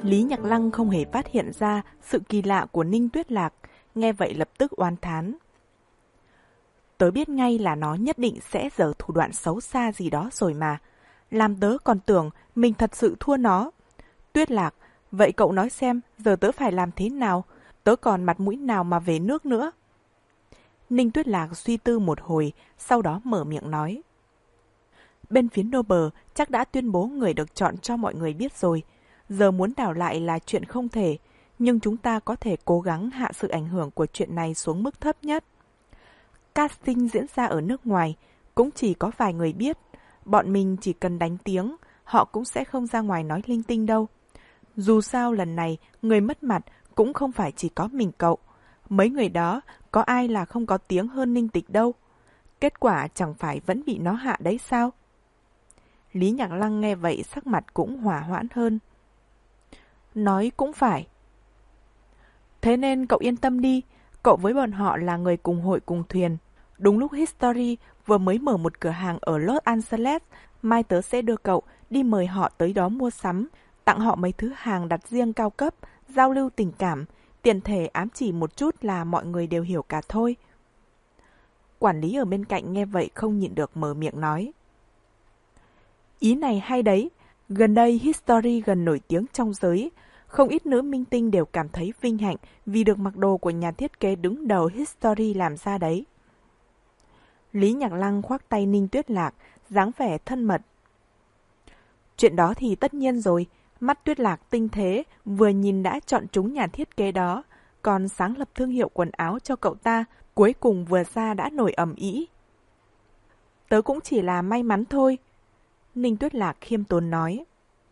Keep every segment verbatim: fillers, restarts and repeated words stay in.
Lý Nhạc Lăng không hề phát hiện ra sự kỳ lạ của Ninh Tuyết Lạc, nghe vậy lập tức oán thán. Tớ biết ngay là nó nhất định sẽ giở thủ đoạn xấu xa gì đó rồi mà. Làm tớ còn tưởng mình thật sự thua nó. Tuyết Lạc, vậy cậu nói xem giờ tớ phải làm thế nào? Tớ còn mặt mũi nào mà về nước nữa? Ninh Tuyết Lạc suy tư một hồi, sau đó mở miệng nói. Bên phía Noble chắc đã tuyên bố người được chọn cho mọi người biết rồi. Giờ muốn đảo lại là chuyện không thể, nhưng chúng ta có thể cố gắng hạ sự ảnh hưởng của chuyện này xuống mức thấp nhất. Casting diễn ra ở nước ngoài, cũng chỉ có vài người biết. Bọn mình chỉ cần đánh tiếng, họ cũng sẽ không ra ngoài nói linh tinh đâu. Dù sao lần này, người mất mặt cũng không phải chỉ có mình cậu. Mấy người đó, có ai là không có tiếng hơn Ninh Tịch đâu. Kết quả chẳng phải vẫn bị nó hạ đấy sao? Lý Nhạc Lăng nghe vậy sắc mặt cũng hòa hoãn hơn. Nói cũng phải. Thế nên cậu yên tâm đi, cậu với bọn họ là người cùng hội cùng thuyền. Đúng lúc History vừa mới mở một cửa hàng ở Los Angeles, mai tớ sẽ đưa cậu đi mời họ tới đó mua sắm, tặng họ mấy thứ hàng đặt riêng cao cấp, giao lưu tình cảm, tiện thể ám chỉ một chút là mọi người đều hiểu cả thôi. Quản lý ở bên cạnh nghe vậy không nhịn được mở miệng nói. Ý này hay đấy, gần đây History gần nổi tiếng trong giới, không ít nữ minh tinh đều cảm thấy vinh hạnh vì được mặc đồ của nhà thiết kế đứng đầu History làm ra đấy. Lý Nhạc Lăng khoác tay Ninh Tuyết Lạc, dáng vẻ thân mật. Chuyện đó thì tất nhiên rồi, mắt Tuyết Lạc tinh thế, vừa nhìn đã chọn trúng nhà thiết kế đó, còn sáng lập thương hiệu quần áo cho cậu ta, cuối cùng vừa ra đã nổi ầm ĩ. Tớ cũng chỉ là may mắn thôi, Ninh Tuyết Lạc khiêm tốn nói.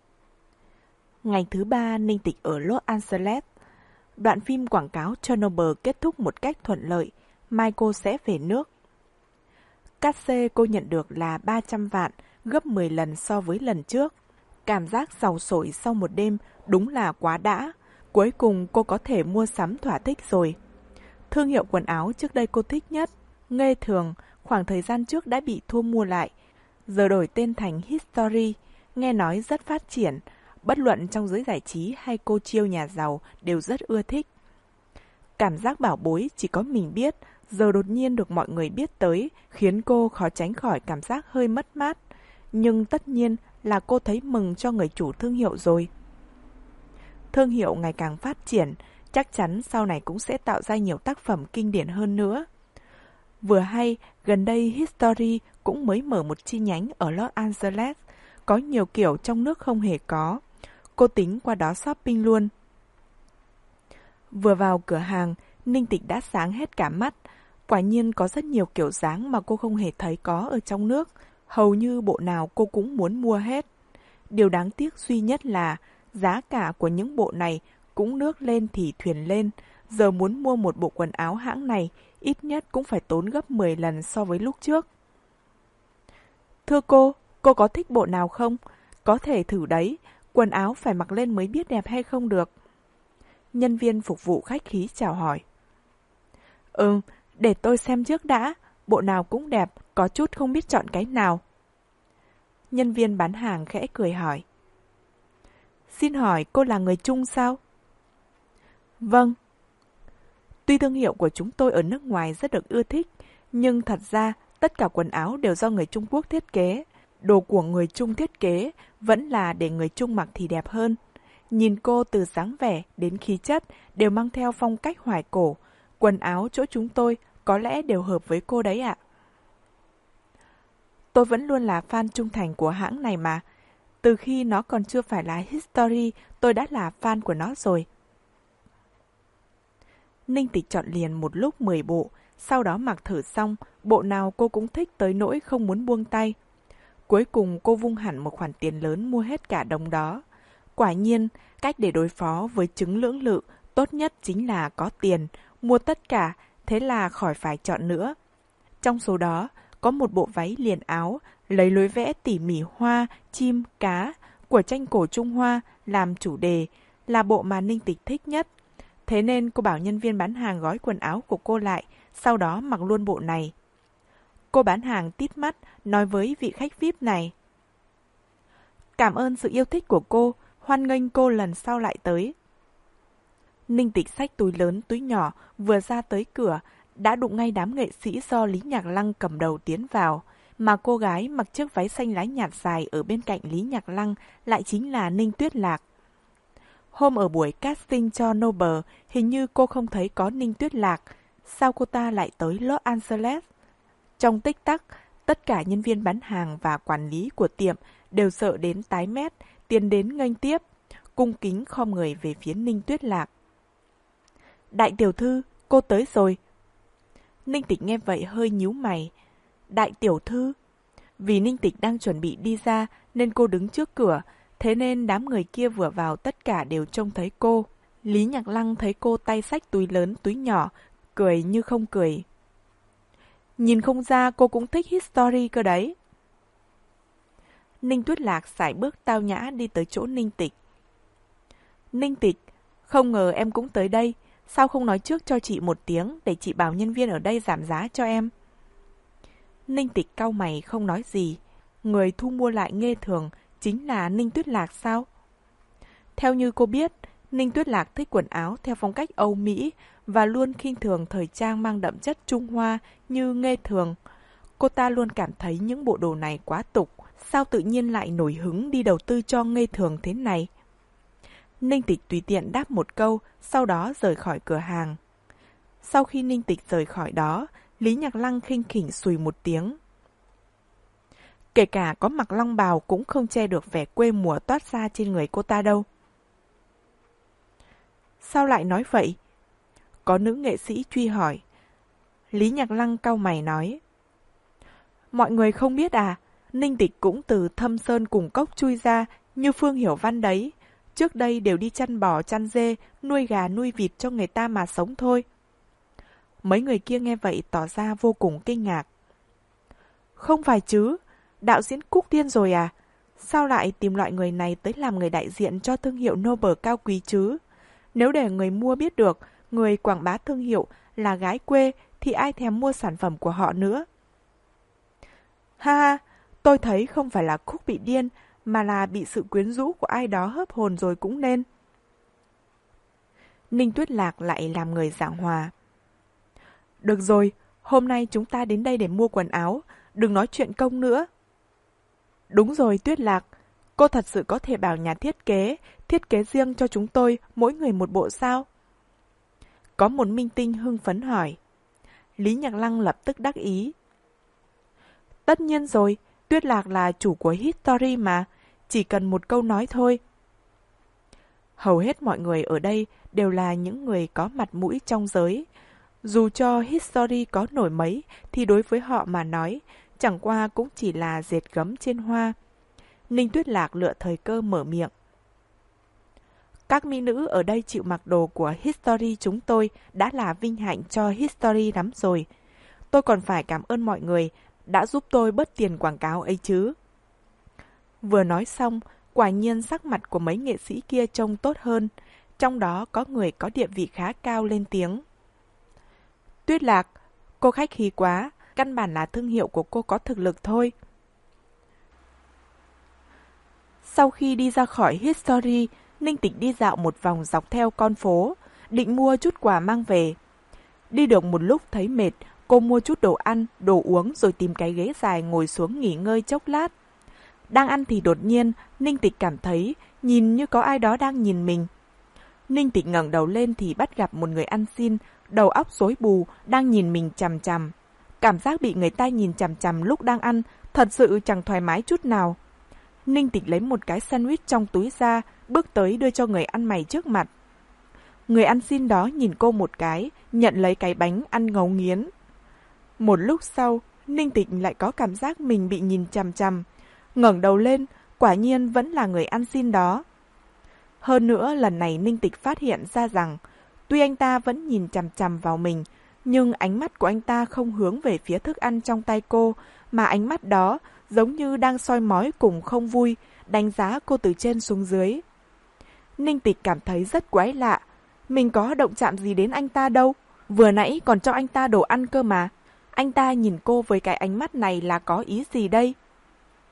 Ngày thứ ba, Ninh Tịch ở Los Angeles. Đoạn phim quảng cáo Chernobyl kết thúc một cách thuận lợi, mai cô sẽ về nước. Cát xê cô nhận được là ba trăm vạn, gấp mười lần so với lần trước. Cảm giác giàu sổi sau một đêm đúng là quá đã. Cuối cùng cô có thể mua sắm thỏa thích rồi. Thương hiệu quần áo trước đây cô thích nhất, Nghê Thường, khoảng thời gian trước đã bị thu mua lại. Giờ đổi tên thành History, nghe nói rất phát triển. Bất luận trong giới giải trí hay cô chiêu nhà giàu đều rất ưa thích. Cảm giác bảo bối chỉ có mình biết, giờ đột nhiên được mọi người biết tới, khiến cô khó tránh khỏi cảm giác hơi mất mát. Nhưng tất nhiên là cô thấy mừng cho người chủ thương hiệu rồi. Thương hiệu ngày càng phát triển, chắc chắn sau này cũng sẽ tạo ra nhiều tác phẩm kinh điển hơn nữa. Vừa hay, gần đây History cũng mới mở một chi nhánh ở Los Angeles, có nhiều kiểu trong nước không hề có. Cô tính qua đó shopping luôn. Vừa vào cửa hàng, Ninh Tịch đã sáng hết cả mắt. Quả nhiên có rất nhiều kiểu dáng mà cô không hề thấy có ở trong nước. Hầu như bộ nào cô cũng muốn mua hết. Điều đáng tiếc duy nhất là giá cả của những bộ này cũng nước lên thì thuyền lên. Giờ muốn mua một bộ quần áo hãng này, ít nhất cũng phải tốn gấp mười lần so với lúc trước. Thưa cô, cô có thích bộ nào không? Có thể thử đấy, quần áo phải mặc lên mới biết đẹp hay không được. Nhân viên phục vụ khách khí chào hỏi. Ừ, để tôi xem trước đã, bộ nào cũng đẹp, có chút không biết chọn cái nào. Nhân viên bán hàng khẽ cười hỏi. Xin hỏi cô là người Trung sao? Vâng. Tuy thương hiệu của chúng tôi ở nước ngoài rất được ưa thích, nhưng thật ra tất cả quần áo đều do người Trung Quốc thiết kế. Đồ của người Trung thiết kế vẫn là để người Trung mặc thì đẹp hơn. Nhìn cô từ dáng vẻ đến khí chất đều mang theo phong cách hoài cổ. Quần áo chỗ chúng tôi có lẽ đều hợp với cô đấy ạ. Tôi vẫn luôn là fan trung thành của hãng này mà. Từ khi nó còn chưa phải là History, tôi đã là fan của nó rồi. Ninh Tịch chọn liền một lúc mười bộ, sau đó mặc thử xong, bộ nào cô cũng thích tới nỗi không muốn buông tay. Cuối cùng cô vung hẳn một khoản tiền lớn mua hết cả đống đó. Quả nhiên, cách để đối phó với chứng lưỡng lự tốt nhất chính là có tiền, mua tất cả, thế là khỏi phải chọn nữa. Trong số đó, có một bộ váy liền áo, lấy lối vẽ tỉ mỉ hoa, chim, cá của tranh cổ Trung Hoa làm chủ đề, là bộ mà Ninh Tịch thích nhất. Thế nên cô bảo nhân viên bán hàng gói quần áo của cô lại, sau đó mặc luôn bộ này. Cô bán hàng tít mắt, nói với vị khách vi ai pi này. Cảm ơn sự yêu thích của cô, hoan nghênh cô lần sau lại tới. Ninh Tịch xách túi lớn túi nhỏ, vừa ra tới cửa, đã đụng ngay đám nghệ sĩ do Lý Nhạc Lăng cầm đầu tiến vào, mà cô gái mặc chiếc váy xanh lá nhạt dài ở bên cạnh Lý Nhạc Lăng lại chính là Ninh Tuyết Lạc. Hôm ở buổi casting cho Noble, hình như cô không thấy có Ninh Tuyết Lạc, sao cô ta lại tới Los Angeles? Trong tích tắc, tất cả nhân viên bán hàng và quản lý của tiệm đều sợ đến tái mét, tiến đến nghênh tiếp, cung kính khom người về phía Ninh Tuyết Lạc. Đại tiểu thư, cô tới rồi. Ninh Tịch nghe vậy hơi nhíu mày. Đại tiểu thư? Vì Ninh Tịch đang chuẩn bị đi ra nên cô đứng trước cửa, thế nên đám người kia vừa vào tất cả đều trông thấy cô. Lý Nhạc Lăng thấy cô tay xách túi lớn túi nhỏ, cười như không cười. Nhìn không ra cô cũng thích history cơ đấy. Ninh Tuyết Lạc sải bước tao nhã đi tới chỗ Ninh Tịch. Ninh Tịch, không ngờ em cũng tới đây. Sao không nói trước cho chị một tiếng để chị bảo nhân viên ở đây giảm giá cho em? Ninh Tịch cau mày không nói gì. Người thu mua lại Nghê Thường chính là Ninh Tuyết Lạc sao? Theo như cô biết, Ninh Tuyết Lạc thích quần áo theo phong cách Âu Mỹ và luôn khinh thường thời trang mang đậm chất Trung Hoa như Nghê Thường. Cô ta luôn cảm thấy những bộ đồ này quá tục, sao tự nhiên lại nổi hứng đi đầu tư cho Nghê Thường thế này? Ninh Tịch tùy tiện đáp một câu, sau đó rời khỏi cửa hàng. Sau khi Ninh Tịch rời khỏi đó, Lý Nhạc Lăng khinh khỉnh xùi một tiếng. Kể cả có mặc long bào cũng không che được vẻ quê mùa toát ra trên người cô ta đâu. Sao lại nói vậy? Có nữ nghệ sĩ truy hỏi. Lý Nhạc Lăng cau mày nói. Mọi người không biết à, Ninh Tịch cũng từ Thâm Sơn cùng cốc chui ra như Phương Hiểu Văn đấy. Trước đây đều đi chăn bò chăn dê, nuôi gà nuôi vịt cho người ta mà sống thôi. Mấy người kia nghe vậy tỏ ra vô cùng kinh ngạc. Không phải chứ, đạo diễn Cúc điên rồi à? Sao lại tìm loại người này tới làm người đại diện cho thương hiệu Noble cao quý chứ? Nếu để người mua biết được người quảng bá thương hiệu là gái quê thì ai thèm mua sản phẩm của họ nữa? Ha ha, tôi thấy không phải là Cúc bị điên, mà là bị sự quyến rũ của ai đó hớp hồn rồi cũng nên. Ninh Tuyết Lạc lại làm người giảng hòa. Được rồi, hôm nay chúng ta đến đây để mua quần áo, đừng nói chuyện công nữa. Đúng rồi Tuyết Lạc, cô thật sự có thể bảo nhà thiết kế, thiết kế riêng cho chúng tôi mỗi người một bộ sao? Có một minh tinh hưng phấn hỏi. Lý Nhạc Lăng lập tức đắc ý. Tất nhiên rồi, Tuyết Lạc là chủ của History mà, chỉ cần một câu nói thôi. Hầu hết mọi người ở đây đều là những người có mặt mũi trong giới. Dù cho History có nổi mấy thì đối với họ mà nói, chẳng qua cũng chỉ là dệt gấm trên hoa. Ninh Tuyết Lạc lựa thời cơ mở miệng. Các mỹ nữ ở đây chịu mặc đồ của History chúng tôi đã là vinh hạnh cho History lắm rồi. Tôi còn phải cảm ơn mọi người đã giúp tôi bớt tiền quảng cáo ấy chứ. Vừa nói xong, quả nhiên sắc mặt của mấy nghệ sĩ kia trông tốt hơn, trong đó có người có địa vị khá cao lên tiếng. Tuyết Lạc, cô khách khí quá, căn bản là thương hiệu của cô có thực lực thôi. Sau khi đi ra khỏi History, Ninh Tịch đi dạo một vòng dọc theo con phố, định mua chút quà mang về. Đi được một lúc thấy mệt, cô mua chút đồ ăn, đồ uống rồi tìm cái ghế dài ngồi xuống nghỉ ngơi chốc lát. Đang ăn thì đột nhiên, Ninh Tịch cảm thấy nhìn như có ai đó đang nhìn mình. Ninh Tịch ngẩng đầu lên thì bắt gặp một người ăn xin, đầu óc rối bù, đang nhìn mình chằm chằm. Cảm giác bị người ta nhìn chằm chằm lúc đang ăn, thật sự chẳng thoải mái chút nào. Ninh Tịch lấy một cái sandwich trong túi ra, bước tới đưa cho người ăn mày trước mặt. Người ăn xin đó nhìn cô một cái, nhận lấy cái bánh ăn ngấu nghiến. Một lúc sau, Ninh Tịch lại có cảm giác mình bị nhìn chằm chằm. Ngẩng đầu lên, quả nhiên vẫn là người ăn xin đó. Hơn nữa, lần này Ninh Tịch phát hiện ra rằng, tuy anh ta vẫn nhìn chằm chằm vào mình, nhưng ánh mắt của anh ta không hướng về phía thức ăn trong tay cô, mà ánh mắt đó giống như đang soi mói cùng không vui, đánh giá cô từ trên xuống dưới. Ninh Tịch cảm thấy rất quái lạ, mình có động chạm gì đến anh ta đâu, vừa nãy còn cho anh ta đồ ăn cơ mà. Anh ta nhìn cô với cái ánh mắt này là có ý gì đây?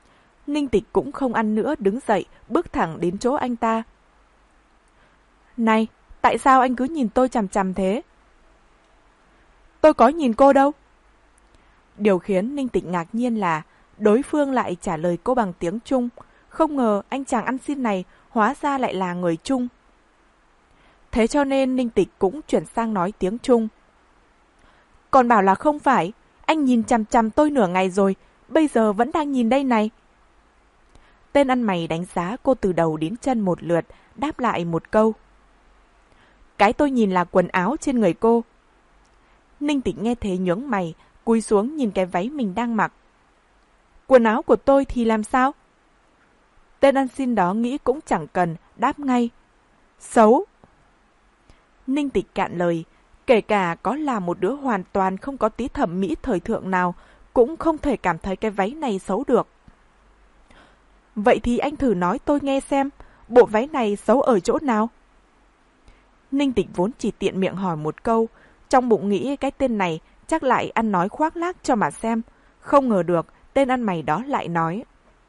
Ninh Tịch cũng không ăn nữa, đứng dậy, bước thẳng đến chỗ anh ta. Này, tại sao anh cứ nhìn tôi chằm chằm thế? Tôi có nhìn cô đâu. Điều khiến Ninh Tịch ngạc nhiên là đối phương lại trả lời cô bằng tiếng Trung. Không ngờ anh chàng ăn xin này hóa ra lại là người Trung. Thế cho nên Ninh Tịch cũng chuyển sang nói tiếng Trung. Còn bảo là không phải, anh nhìn chằm chằm tôi nửa ngày rồi, bây giờ vẫn đang nhìn đây này. Tên ăn mày đánh giá cô từ đầu đến chân một lượt, đáp lại một câu. Cái tôi nhìn là quần áo trên người cô. Ninh Tịch nghe thế nhướng mày, cúi xuống nhìn cái váy mình đang mặc. Quần áo của tôi thì làm sao? Tên ăn xin đó nghĩ cũng chẳng cần, đáp ngay. Xấu. Ninh Tịch cạn lời, kể cả có là một đứa hoàn toàn không có tí thẩm mỹ thời thượng nào, cũng không thể cảm thấy cái váy này xấu được. Vậy thì anh thử nói tôi nghe xem, bộ váy này xấu ở chỗ nào? Ninh Tịch vốn chỉ tiện miệng hỏi một câu, trong bụng nghĩ cái tên này chắc lại ăn nói khoác lác cho mà xem. Không ngờ được, tên ăn mày đó lại nói.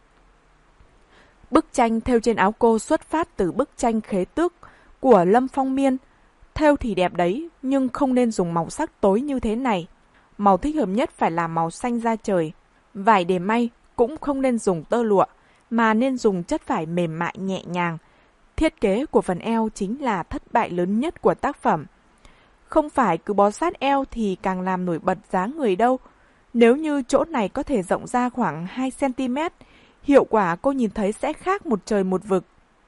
Bức tranh thêu trên áo cô xuất phát từ bức tranh Khế Tước của Lâm Phong Miên. Thêu thì đẹp đấy, nhưng không nên dùng màu sắc tối như thế này. Màu thích hợp nhất phải là màu xanh da trời. Vải để may cũng không nên dùng tơ lụa, mà nên dùng chất vải mềm mại nhẹ nhàng. Thiết kế của phần eo chính là thất bại lớn nhất của tác phẩm. Không phải cứ bó sát eo thì càng làm nổi bật dáng người đâu. Nếu như chỗ này có thể rộng ra khoảng hai xăng ti mét, hiệu quả cô nhìn thấy sẽ khác một trời một vực.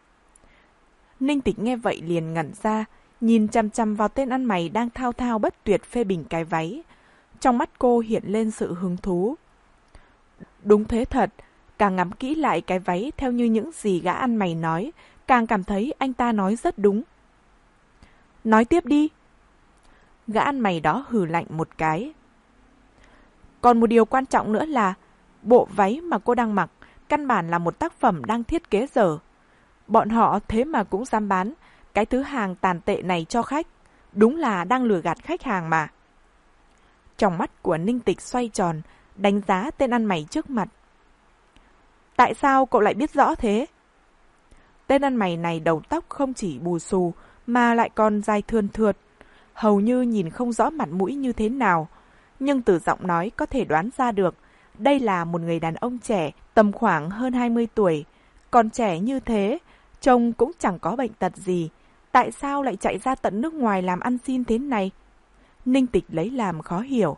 Ninh Tịch nghe vậy liền ngẩn ra, nhìn chằm chằm vào tên ăn mày đang thao thao bất tuyệt phê bình cái váy. Trong mắt cô hiện lên sự hứng thú. Đúng thế thật, càng ngắm kỹ lại cái váy theo như những gì gã ăn mày nói, càng cảm thấy anh ta nói rất đúng. Nói tiếp đi. Gã ăn mày đó hừ lạnh một cái. Còn một điều quan trọng nữa là, bộ váy mà cô đang mặc, căn bản là một tác phẩm đang thiết kế dở. Bọn họ thế mà cũng dám bán cái thứ hàng tàn tệ này cho khách. Đúng là đang lừa gạt khách hàng mà. Trong mắt của Ninh Tịch xoay tròn, đánh giá tên ăn mày trước mặt. Tại sao cậu lại biết rõ thế? Tên ăn mày này đầu tóc không chỉ bù xù, mà lại còn dài thườn thượt. Hầu như nhìn không rõ mặt mũi như thế nào. Nhưng từ giọng nói có thể đoán ra được, đây là một người đàn ông trẻ, tầm khoảng hơn hai mươi tuổi. Còn trẻ như thế, trông cũng chẳng có bệnh tật gì. Tại sao lại chạy ra tận nước ngoài làm ăn xin thế này? Ninh Tịch lấy làm khó hiểu.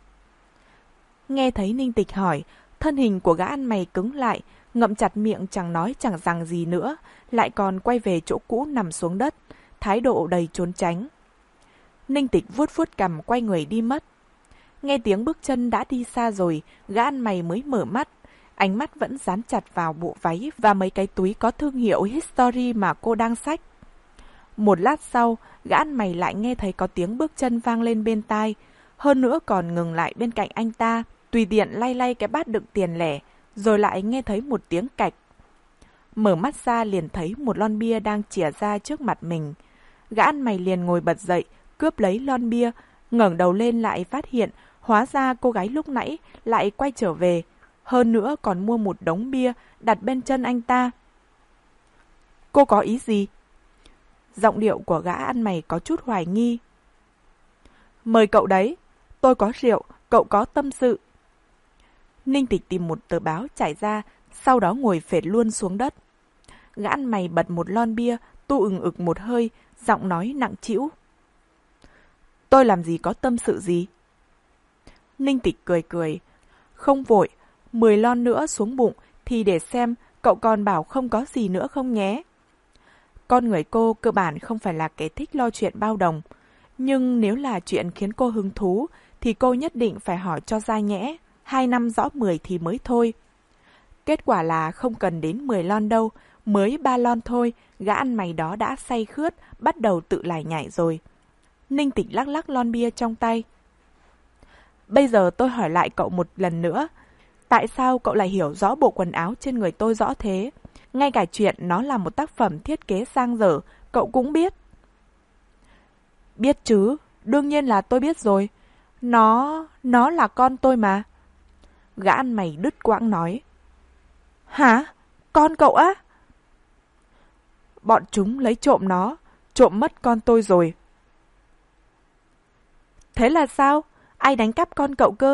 Nghe thấy Ninh Tịch hỏi, thân hình của gã ăn mày cứng lại, ngậm chặt miệng chẳng nói chẳng rằng gì nữa, lại còn quay về chỗ cũ nằm xuống đất, thái độ đầy trốn tránh. Ninh Tịch vuốt vuốt cằm quay người đi mất. Nghe tiếng bước chân đã đi xa rồi, gã ăn mày mới mở mắt. Ánh mắt vẫn dán chặt vào bộ váy và mấy cái túi có thương hiệu History mà cô đang xách. Một lát sau, gã ăn mày lại nghe thấy có tiếng bước chân vang lên bên tai. Hơn nữa còn ngừng lại bên cạnh anh ta, tùy tiện lay lay cái bát đựng tiền lẻ, rồi lại nghe thấy một tiếng cạch. Mở mắt ra liền thấy một lon bia đang chìa ra trước mặt mình. Gã ăn mày liền ngồi bật dậy, cướp lấy lon bia, ngẩng đầu lên lại phát hiện, hóa ra cô gái lúc nãy lại quay trở về. Hơn nữa còn mua một đống bia đặt bên chân anh ta. Cô có ý gì? Giọng điệu của gã ăn mày có chút hoài nghi. Mời cậu đấy, tôi có rượu, cậu có tâm sự. Ninh Tịch tìm một tờ báo trải ra, sau đó ngồi phệt luôn xuống đất. Gã ăn mày bật một lon bia, tu ừng ực một hơi, giọng nói nặng trĩu. Tôi làm gì có tâm sự gì? Ninh Tịch cười cười. Không vội, mười lon nữa xuống bụng thì để xem cậu còn bảo không có gì nữa không nhé. Con người cô cơ bản không phải là kẻ thích lo chuyện bao đồng. Nhưng nếu là chuyện khiến cô hứng thú thì cô nhất định phải hỏi cho ra nhẽ. Hai năm rõ mười thì mới thôi. Kết quả là không cần đến mười lon đâu, mới ba lon thôi, gã ăn mày đó đã say khướt, bắt đầu tự lải nhải rồi. Ninh Tịch lắc lắc lon bia trong tay. Bây giờ tôi hỏi lại cậu một lần nữa. Tại sao cậu lại hiểu rõ bộ quần áo trên người tôi rõ thế? Ngay cả chuyện nó là một tác phẩm thiết kế sang dở, cậu cũng biết. Biết chứ, đương nhiên là tôi biết rồi. Nó... nó là con tôi mà. Gã ăn mày đứt quãng nói. Hả? Con cậu á? Bọn chúng lấy trộm nó, trộm mất con tôi rồi. Thế là sao? Ai đánh cắp con cậu cơ?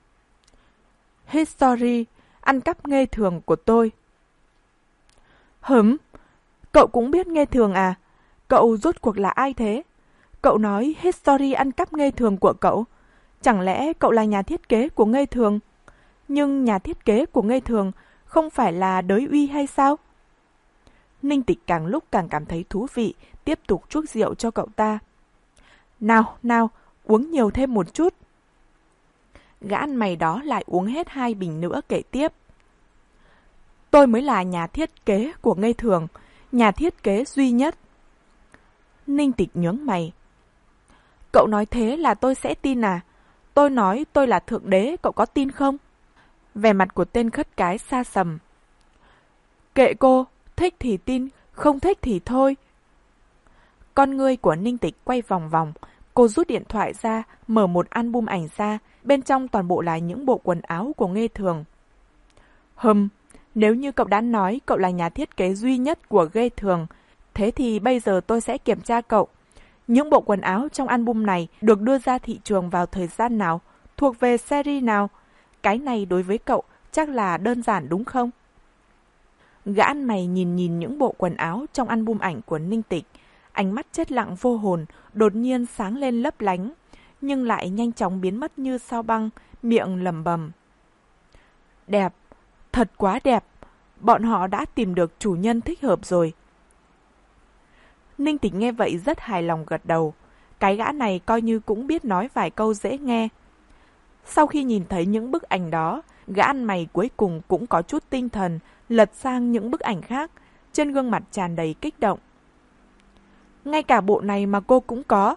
History, ăn cắp Nghê Thường của tôi. Hửm? Cậu cũng biết Nghê Thường à? Cậu rốt cuộc là ai thế? Cậu nói History ăn cắp Nghê Thường của cậu. Chẳng lẽ cậu là nhà thiết kế của Nghê Thường? Nhưng nhà thiết kế của Nghê Thường không phải là Đới Uy hay sao? Ninh Tịch càng lúc càng cảm thấy thú vị, tiếp tục chuốc rượu cho cậu ta. Nào, nào, uống nhiều thêm một chút. Gã ăn mày đó lại uống hết hai bình nữa kể tiếp. Tôi mới là nhà thiết kế của Nghê Thường, nhà thiết kế duy nhất. Ninh Tịch nhướng mày. Cậu nói thế là tôi sẽ tin à? Tôi nói tôi là thượng đế, cậu có tin không? Vẻ mặt của tên khất cái xa sầm. Kệ cô, thích thì tin, không thích thì thôi. Con ngươi của Ninh Tịch quay vòng vòng, cô rút điện thoại ra, mở một album ảnh ra, bên trong toàn bộ là những bộ quần áo của Nghê Thường. Hừm, nếu như cậu đã nói cậu là nhà thiết kế duy nhất của Nghê Thường, thế thì bây giờ tôi sẽ kiểm tra cậu. Những bộ quần áo trong album này được đưa ra thị trường vào thời gian nào, thuộc về series nào? Cái này đối với cậu chắc là đơn giản đúng không? Gã ăn mày nhìn nhìn những bộ quần áo trong album ảnh của Ninh Tịch, ánh mắt chết lặng vô hồn, đột nhiên sáng lên lấp lánh, nhưng lại nhanh chóng biến mất như sao băng, miệng lẩm bẩm. Đẹp, thật quá đẹp, bọn họ đã tìm được chủ nhân thích hợp rồi. Ninh Tịch nghe vậy rất hài lòng gật đầu, cái gã này coi như cũng biết nói vài câu dễ nghe. Sau khi nhìn thấy những bức ảnh đó, gã ăn mày cuối cùng cũng có chút tinh thần, lật sang những bức ảnh khác, trên gương mặt tràn đầy kích động. Ngay cả bộ này mà cô cũng có.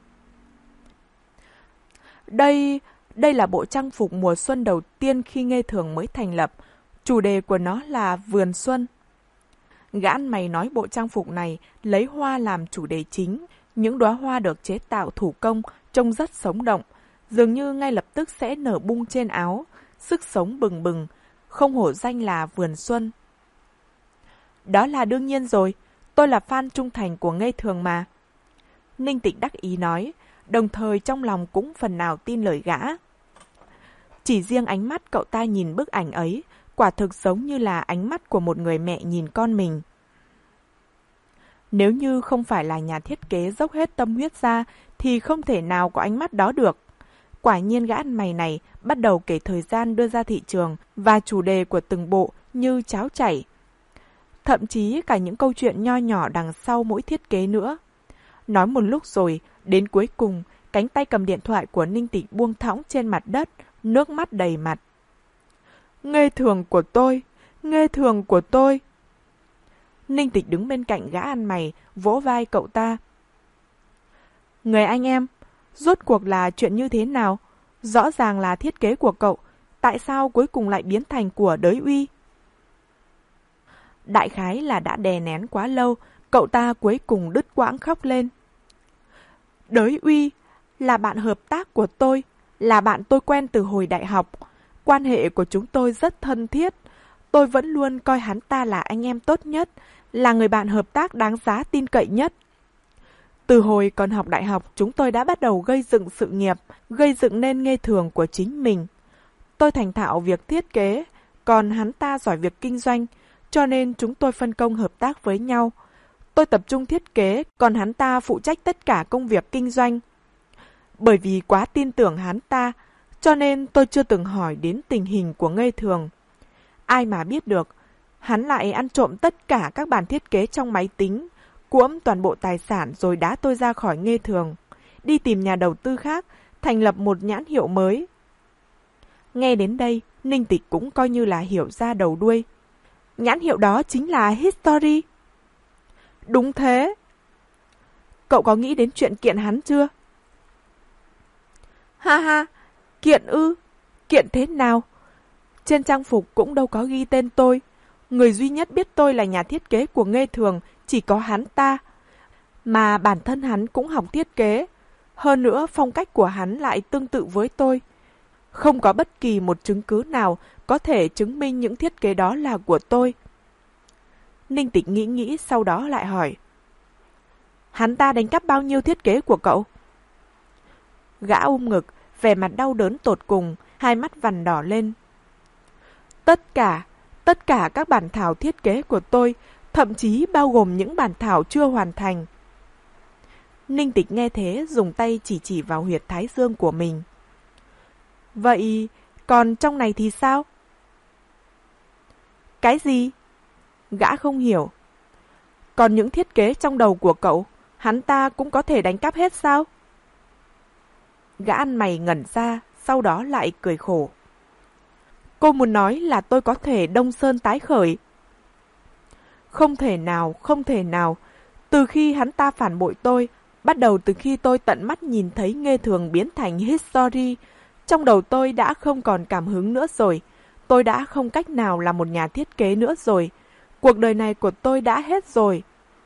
Đây, đây là bộ trang phục mùa xuân đầu tiên khi Nghê Thường mới thành lập. Chủ đề của nó là Vườn Xuân. Gã ăn mày nói bộ trang phục này lấy hoa làm chủ đề chính. Những đóa hoa được chế tạo thủ công, trông rất sống động. Dường như ngay lập tức sẽ nở bung trên áo, sức sống bừng bừng, không hổ danh là Vườn Xuân. Đó là đương nhiên rồi, tôi là fan trung thành của Nghê Thường mà. Ninh Tịch đắc ý nói, đồng thời trong lòng cũng phần nào tin lời gã. Chỉ riêng ánh mắt cậu ta nhìn bức ảnh ấy, quả thực giống như là ánh mắt của một người mẹ nhìn con mình. Nếu như không phải là nhà thiết kế dốc hết tâm huyết ra, thì không thể nào có ánh mắt đó được. Quả nhiên gã ăn mày này bắt đầu kể thời gian đưa ra thị trường và chủ đề của từng bộ như cháo chảy. Thậm chí cả những câu chuyện nho nhỏ đằng sau mỗi thiết kế nữa. Nói một lúc rồi, đến cuối cùng, cánh tay cầm điện thoại của Ninh Tịch buông thõng trên mặt đất, nước mắt đầy mặt. Nghê Thường của tôi, Nghê Thường của tôi. Ninh Tịch đứng bên cạnh gã ăn mày, vỗ vai cậu ta. Người anh em, rốt cuộc là chuyện như thế nào? Rõ ràng là thiết kế của cậu, tại sao cuối cùng lại biến thành của Đới Uy? Đại khái là đã đè nén quá lâu, cậu ta cuối cùng đứt quãng khóc lên. Đới Uy là bạn hợp tác của tôi, là bạn tôi quen từ hồi đại học. Quan hệ của chúng tôi rất thân thiết. Tôi vẫn luôn coi hắn ta là anh em tốt nhất, là người bạn hợp tác đáng giá tin cậy nhất. Từ hồi còn học đại học, chúng tôi đã bắt đầu gây dựng sự nghiệp, gây dựng nên Nghê Thường của chính mình. Tôi thành thạo việc thiết kế, còn hắn ta giỏi việc kinh doanh, cho nên chúng tôi phân công hợp tác với nhau. Tôi tập trung thiết kế, còn hắn ta phụ trách tất cả công việc kinh doanh. Bởi vì quá tin tưởng hắn ta, cho nên tôi chưa từng hỏi đến tình hình của Nghê Thường. Ai mà biết được, hắn lại ăn trộm tất cả các bản thiết kế trong máy tính, cuỗm toàn bộ tài sản rồi đá tôi ra khỏi Nghê Thường, đi tìm nhà đầu tư khác, thành lập một nhãn hiệu mới. Nghe đến đây, Ninh Tịch cũng coi như là hiểu ra đầu đuôi. Nhãn hiệu đó chính là History. Đúng thế. Cậu có nghĩ đến chuyện kiện hắn chưa? Ha ha, kiện ư? Kiện thế nào? Trên trang phục cũng đâu có ghi tên tôi. Người duy nhất biết tôi là nhà thiết kế của Nghê Thường chỉ có hắn ta. Mà bản thân hắn cũng học thiết kế. Hơn nữa phong cách của hắn lại tương tự với tôi. Không có bất kỳ một chứng cứ nào có thể chứng minh những thiết kế đó là của tôi. Ninh Tịch nghĩ nghĩ sau đó lại hỏi. Hắn ta đánh cắp bao nhiêu thiết kế của cậu? Gã ôm ngực, vẻ mặt đau đớn tột cùng, hai mắt vằn đỏ lên. Tất cả, tất cả các bản thảo thiết kế của tôi, thậm chí bao gồm những bản thảo chưa hoàn thành. Ninh Tịch nghe thế dùng tay chỉ chỉ vào huyệt thái dương của mình. Vậy, còn trong này thì sao? Cái gì? Gã không hiểu. Còn những thiết kế trong đầu của cậu, hắn ta cũng có thể đánh cắp hết sao? Gã ăn mày ngẩn ra, sau đó lại cười khổ. Cô muốn nói là tôi có thể đông sơn tái khởi? Không thể nào, không thể nào. Từ khi hắn ta phản bội tôi, bắt đầu từ khi tôi tận mắt nhìn thấy Nghê Thường biến thành History, trong đầu tôi đã không còn cảm hứng nữa rồi. Tôi đã không cách nào là một nhà thiết kế nữa rồi. Cuộc đời này của tôi đã hết rồi.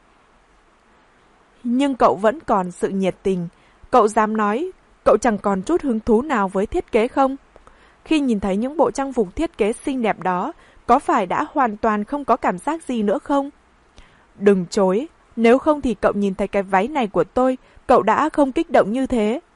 Nhưng cậu vẫn còn sự nhiệt tình. Cậu dám nói, cậu chẳng còn chút hứng thú nào với thiết kế không? Khi nhìn thấy những bộ trang phục thiết kế xinh đẹp đó, có phải đã hoàn toàn không có cảm giác gì nữa không? Đừng chối, nếu không thì cậu nhìn thấy cái váy này của tôi, cậu đã không kích động như thế.